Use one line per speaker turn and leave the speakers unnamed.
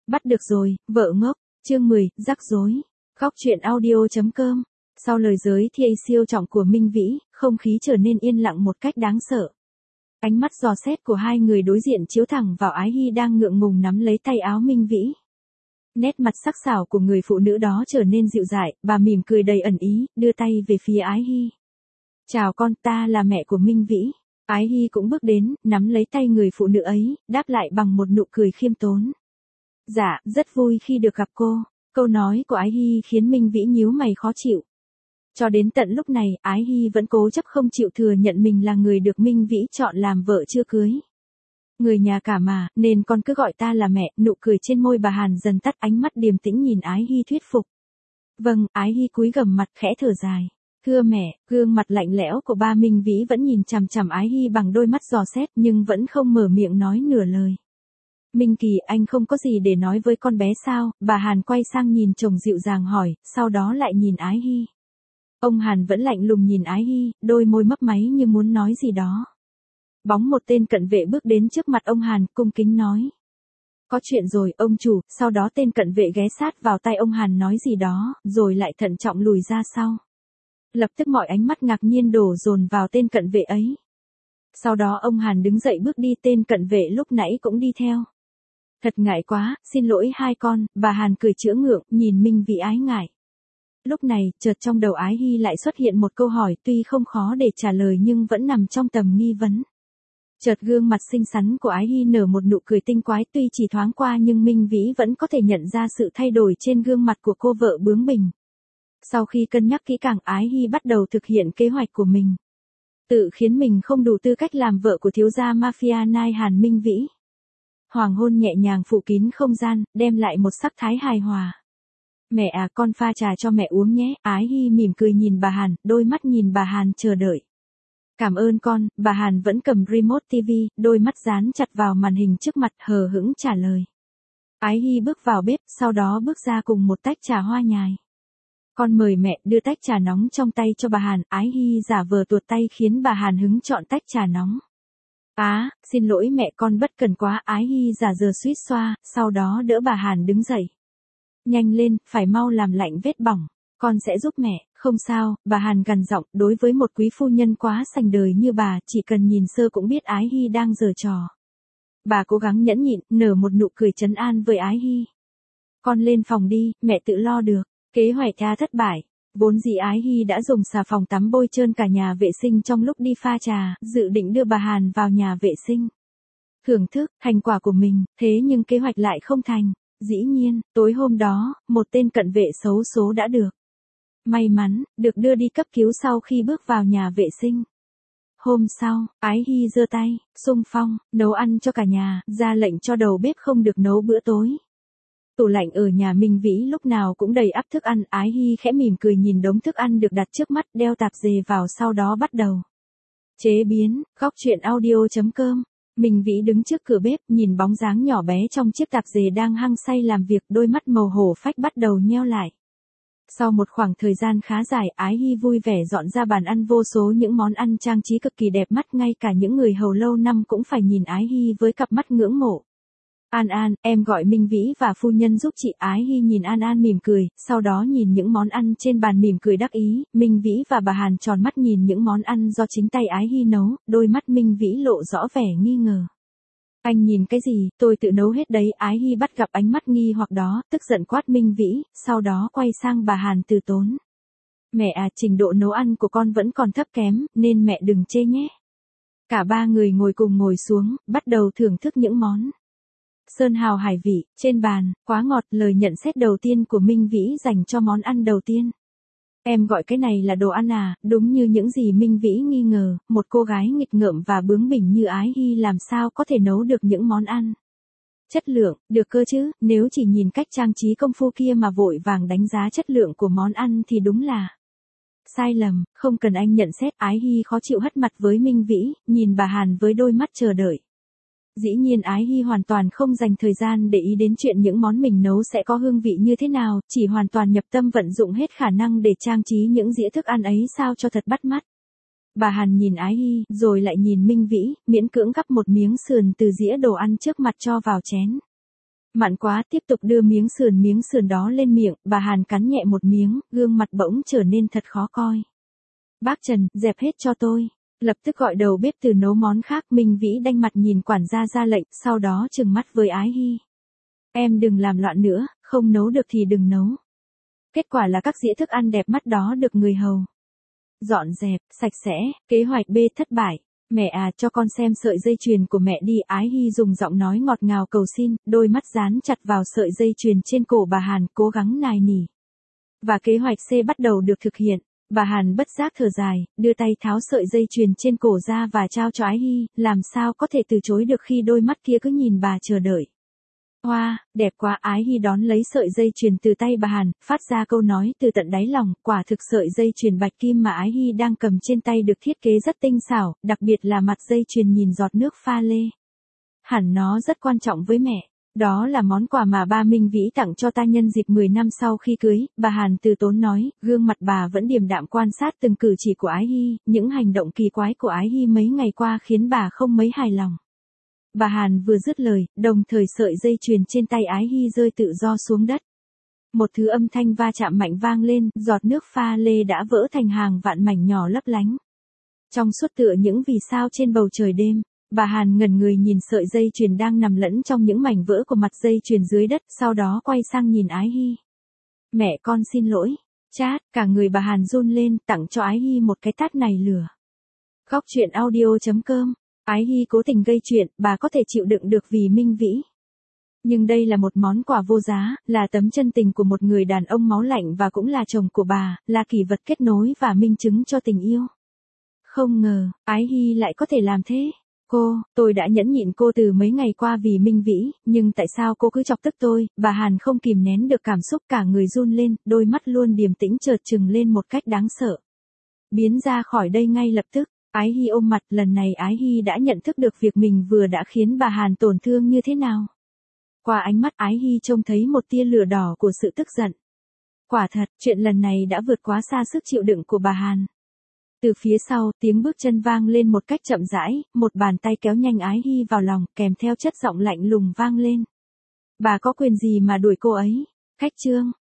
Bắt được rồi, vợ ngốc. Chương 10, rắc rối. Góc truyện audio.com. Sau lời giới thiệu siêu trọng của Minh Vĩ, không khí trở nên yên lặng một cách đáng sợ. Ánh mắt dò xét của hai người đối diện chiếu thẳng vào Ái Hy đang ngượng ngùng nắm lấy tay áo Minh Vĩ. Nét mặt sắc sảo của người phụ nữ đó trở nên dịu dại, bà mỉm cười đầy ẩn ý, đưa tay về phía Ái Hy. Chào con, ta là mẹ của Minh Vĩ. Ái Hy cũng bước đến, nắm lấy tay người phụ nữ ấy, đáp lại bằng một nụ cười khiêm tốn. Dạ, rất vui khi được gặp cô. Câu nói của Ái Hy khiến Minh Vĩ nhíu mày khó chịu. Cho đến tận lúc này, Ái Hy vẫn cố chấp không chịu thừa nhận mình là người được Minh Vĩ chọn làm vợ chưa cưới. Người nhà cả mà, nên con cứ gọi ta là mẹ. Nụ cười trên môi bà Hàn dần tắt, ánh mắt điềm tĩnh nhìn Ái Hy thuyết phục. Vâng, Ái Hy cúi gằm mặt khẽ thở dài. Thưa mẹ, gương mặt lạnh lẽo của ba Minh Vĩ vẫn nhìn chằm chằm Ái Hy bằng đôi mắt dò xét nhưng vẫn không mở miệng nói nửa lời. Minh Kỳ, anh không có gì để nói với con bé sao? Bà Hàn quay sang nhìn chồng dịu dàng hỏi, sau đó lại nhìn Ái Hy. Ông Hàn vẫn lạnh lùng nhìn Ái Hy, đôi môi mấp máy như muốn nói gì đó. Bóng một tên cận vệ bước đến trước mặt ông Hàn, cung kính nói. Có chuyện rồi, ông chủ. Sau đó tên cận vệ ghé sát vào tay ông Hàn nói gì đó, rồi lại thận trọng lùi ra sau. Lập tức mọi ánh mắt ngạc nhiên đổ dồn vào tên cận vệ ấy. Sau đó ông Hàn đứng dậy bước đi, tên cận vệ lúc nãy cũng đi theo. Thật ngại quá, xin lỗi hai con. Bà Hàn cười chữa ngượng, nhìn Minh Vĩ ái ngại. Lúc này, chợt trong đầu Ái Hy lại xuất hiện một câu hỏi tuy không khó để trả lời nhưng vẫn nằm trong tầm nghi vấn. Chợt gương mặt xinh xắn của Ái Hy nở một nụ cười tinh quái, tuy chỉ thoáng qua nhưng Minh Vĩ vẫn có thể nhận ra sự thay đổi trên gương mặt của cô vợ bướng bỉnh. Sau khi cân nhắc kỹ càng, Ái Hy bắt đầu thực hiện kế hoạch của mình. Tự khiến mình không đủ tư cách làm vợ của thiếu gia mafia Nai Hàn Minh Vĩ. Hoàng hôn nhẹ nhàng phủ kín không gian, đem lại một sắc thái hài hòa. Mẹ à, con pha trà cho mẹ uống nhé. Ái Hy mỉm cười nhìn bà Hàn, đôi mắt nhìn bà Hàn chờ đợi. Cảm ơn con. Bà Hàn vẫn cầm remote TV, đôi mắt dán chặt vào màn hình trước mặt, hờ hững trả lời. Ái Hy bước vào bếp, sau đó bước ra cùng một tách trà hoa nhài. Con mời mẹ. Đưa tách trà nóng trong tay cho bà Hàn. Ái Hy giả vờ tuột tay khiến bà Hàn hứng chọn tách trà nóng. Xin lỗi mẹ, con bất cần quá. Ái Hy giả giờ suýt xoa, sau đó đỡ bà Hàn đứng dậy. Nhanh lên, phải mau làm lạnh vết bỏng. Con sẽ giúp mẹ. Không sao, bà Hàn gằn giọng, đối với một quý phu nhân quá sành đời như bà, chỉ cần nhìn sơ cũng biết Ái Hy đang giở trò. Bà cố gắng nhẫn nhịn, nở một nụ cười trấn an với Ái Hy. Con lên phòng đi, mẹ tự lo được. Kế hoạch thất bại. Vốn dĩ Ái Hy đã dùng xà phòng tắm bôi trơn cả nhà vệ sinh trong lúc đi pha trà, dự định đưa bà Hàn vào nhà vệ sinh. Thưởng thức thành quả của mình, thế nhưng kế hoạch lại không thành. Dĩ nhiên, tối hôm đó, một tên cận vệ xấu số đã được may mắn, được đưa đi cấp cứu sau khi bước vào nhà vệ sinh. Hôm sau, Ái Hy giơ tay, xung phong, nấu ăn cho cả nhà, ra lệnh cho đầu bếp không được nấu bữa tối. Tủ lạnh ở nhà Minh Vĩ lúc nào cũng đầy ắp thức ăn. Ái Hy khẽ mỉm cười nhìn đống thức ăn được đặt trước mắt, đeo tạp dề vào, sau đó bắt đầu chế biến. Góc truyện audio.com. Minh Vĩ đứng trước cửa bếp, nhìn bóng dáng nhỏ bé trong chiếc tạp dề đang hăng say làm việc, đôi mắt màu hổ phách bắt đầu nheo lại. Sau một khoảng thời gian khá dài, Ái Hy vui vẻ dọn ra bàn ăn vô số những món ăn trang trí cực kỳ đẹp mắt, ngay cả những người hầu lâu năm cũng phải nhìn Ái Hy với cặp mắt ngưỡng mộ. An An, em gọi Minh Vĩ và phu nhân giúp chị. Ái Hy nhìn An An mỉm cười, sau đó nhìn những món ăn trên bàn mỉm cười đắc ý. Minh Vĩ và bà Hàn tròn mắt nhìn những món ăn do chính tay Ái Hy nấu, đôi mắt Minh Vĩ lộ rõ vẻ nghi ngờ. Anh nhìn cái gì, tôi tự nấu hết đấy. Ái Hy bắt gặp ánh mắt nghi hoặc đó, tức giận quát Minh Vĩ, sau đó quay sang bà Hàn từ tốn. Mẹ à, trình độ nấu ăn của con vẫn còn thấp kém, nên mẹ đừng chê nhé. Cả ba người ngồi xuống, bắt đầu thưởng thức những món sơn hào hải vị. Trên bàn, quá ngọt. Lời nhận xét đầu tiên của Minh Vĩ dành cho món ăn đầu tiên. Em gọi cái này là đồ ăn à? Đúng như những gì Minh Vĩ nghi ngờ, một cô gái nghịch ngợm và bướng bỉnh như Ái Hy làm sao có thể nấu được những món ăn chất lượng, được cơ chứ. Nếu chỉ nhìn cách trang trí công phu kia mà vội vàng đánh giá chất lượng của món ăn thì đúng là sai lầm. Không cần anh nhận xét. Ái Hy khó chịu hất mặt với Minh Vĩ, nhìn bà Hàn với đôi mắt chờ đợi. Dĩ nhiên Ái Hy hoàn toàn không dành thời gian để ý đến chuyện những món mình nấu sẽ có hương vị như thế nào, chỉ hoàn toàn nhập tâm vận dụng hết khả năng để trang trí những dĩa thức ăn ấy sao cho thật bắt mắt. Bà Hàn nhìn Ái Hy, rồi lại nhìn Minh Vĩ, miễn cưỡng gắp một miếng sườn từ dĩa đồ ăn trước mặt cho vào chén. Mặn quá, tiếp tục đưa miếng sườn đó lên miệng, bà Hàn cắn nhẹ một miếng, gương mặt bỗng trở nên thật khó coi. Bác Trần, dẹp hết cho tôi. Lập tức gọi đầu bếp từ nấu món khác. Minh Vĩ đanh mặt nhìn quản gia ra lệnh, sau đó trừng mắt với Ái Hy. Em đừng làm loạn nữa, không nấu được thì đừng nấu. Kết quả là các dĩa thức ăn đẹp mắt đó được người hầu dọn dẹp, sạch sẽ, kế hoạch B thất bại. Mẹ à, cho con xem sợi dây chuyền của mẹ đi. Ái Hy dùng giọng nói ngọt ngào cầu xin, đôi mắt dán chặt vào sợi dây chuyền trên cổ bà Hàn, cố gắng nài nỉ. Và kế hoạch C bắt đầu được thực hiện. Bà Hàn bất giác thở dài, đưa tay tháo sợi dây chuyền trên cổ ra và trao cho Ái Hy, làm sao có thể từ chối được khi đôi mắt kia cứ nhìn bà chờ đợi. Hoa, đẹp quá. Ái Hy đón lấy sợi dây chuyền từ tay bà Hàn, phát ra câu nói từ tận đáy lòng, quả thực sợi dây chuyền bạch kim mà Ái Hy đang cầm trên tay được thiết kế rất tinh xảo, đặc biệt là mặt dây chuyền nhìn giọt nước pha lê. Hẳn nó rất quan trọng với mẹ. Đó là món quà mà ba Minh Vĩ tặng cho ta nhân dịp 10 năm sau khi cưới. Bà Hàn từ tốn nói, gương mặt bà vẫn điềm đạm quan sát từng cử chỉ của Ái Hy, những hành động kỳ quái của Ái Hy mấy ngày qua khiến bà không mấy hài lòng. Bà Hàn vừa dứt lời, đồng thời sợi dây chuyền trên tay Ái Hy rơi tự do xuống đất. Một thứ âm thanh va chạm mạnh vang lên, giọt nước pha lê đã vỡ thành hàng vạn mảnh nhỏ lấp lánh. Trong suốt tựa những vì sao trên bầu trời đêm, bà Hàn ngẩn người nhìn sợi dây chuyền đang nằm lẫn trong những mảnh vỡ của mặt dây chuyền dưới đất, sau đó quay sang nhìn Ái Hy. Mẹ con xin lỗi. Chát, cả người bà Hàn run lên, tặng cho Ái Hy một cái tát này lửa. Góc truyện audio.com. Ái Hy cố tình gây chuyện, bà có thể chịu đựng được vì Minh Vĩ. Nhưng đây là một món quà vô giá, là tấm chân tình của một người đàn ông máu lạnh và cũng là chồng của bà, là kỷ vật kết nối và minh chứng cho tình yêu. Không ngờ, Ái Hy lại có thể làm thế. Tôi đã nhẫn nhịn cô từ mấy ngày qua vì Minh Vĩ, nhưng tại sao cô cứ chọc tức tôi? Bà Hàn không kìm nén được cảm xúc, cả người run lên, đôi mắt luôn điềm tĩnh chợt trừng lên một cách đáng sợ. Biến ra khỏi đây ngay lập tức. Ái Hy ôm mặt, lần này Ái Hy đã nhận thức được việc mình vừa đã khiến bà Hàn tổn thương như thế nào. Qua ánh mắt Ái Hy trông thấy một tia lửa đỏ của sự tức giận. Quả thật, chuyện lần này đã vượt quá xa sức chịu đựng của bà Hàn. Từ phía sau, tiếng bước chân vang lên một cách chậm rãi, một bàn tay kéo nhanh Ái Hy vào lòng, kèm theo chất giọng lạnh lùng vang lên. Bà có quyền gì mà đuổi cô ấy? Khách trương.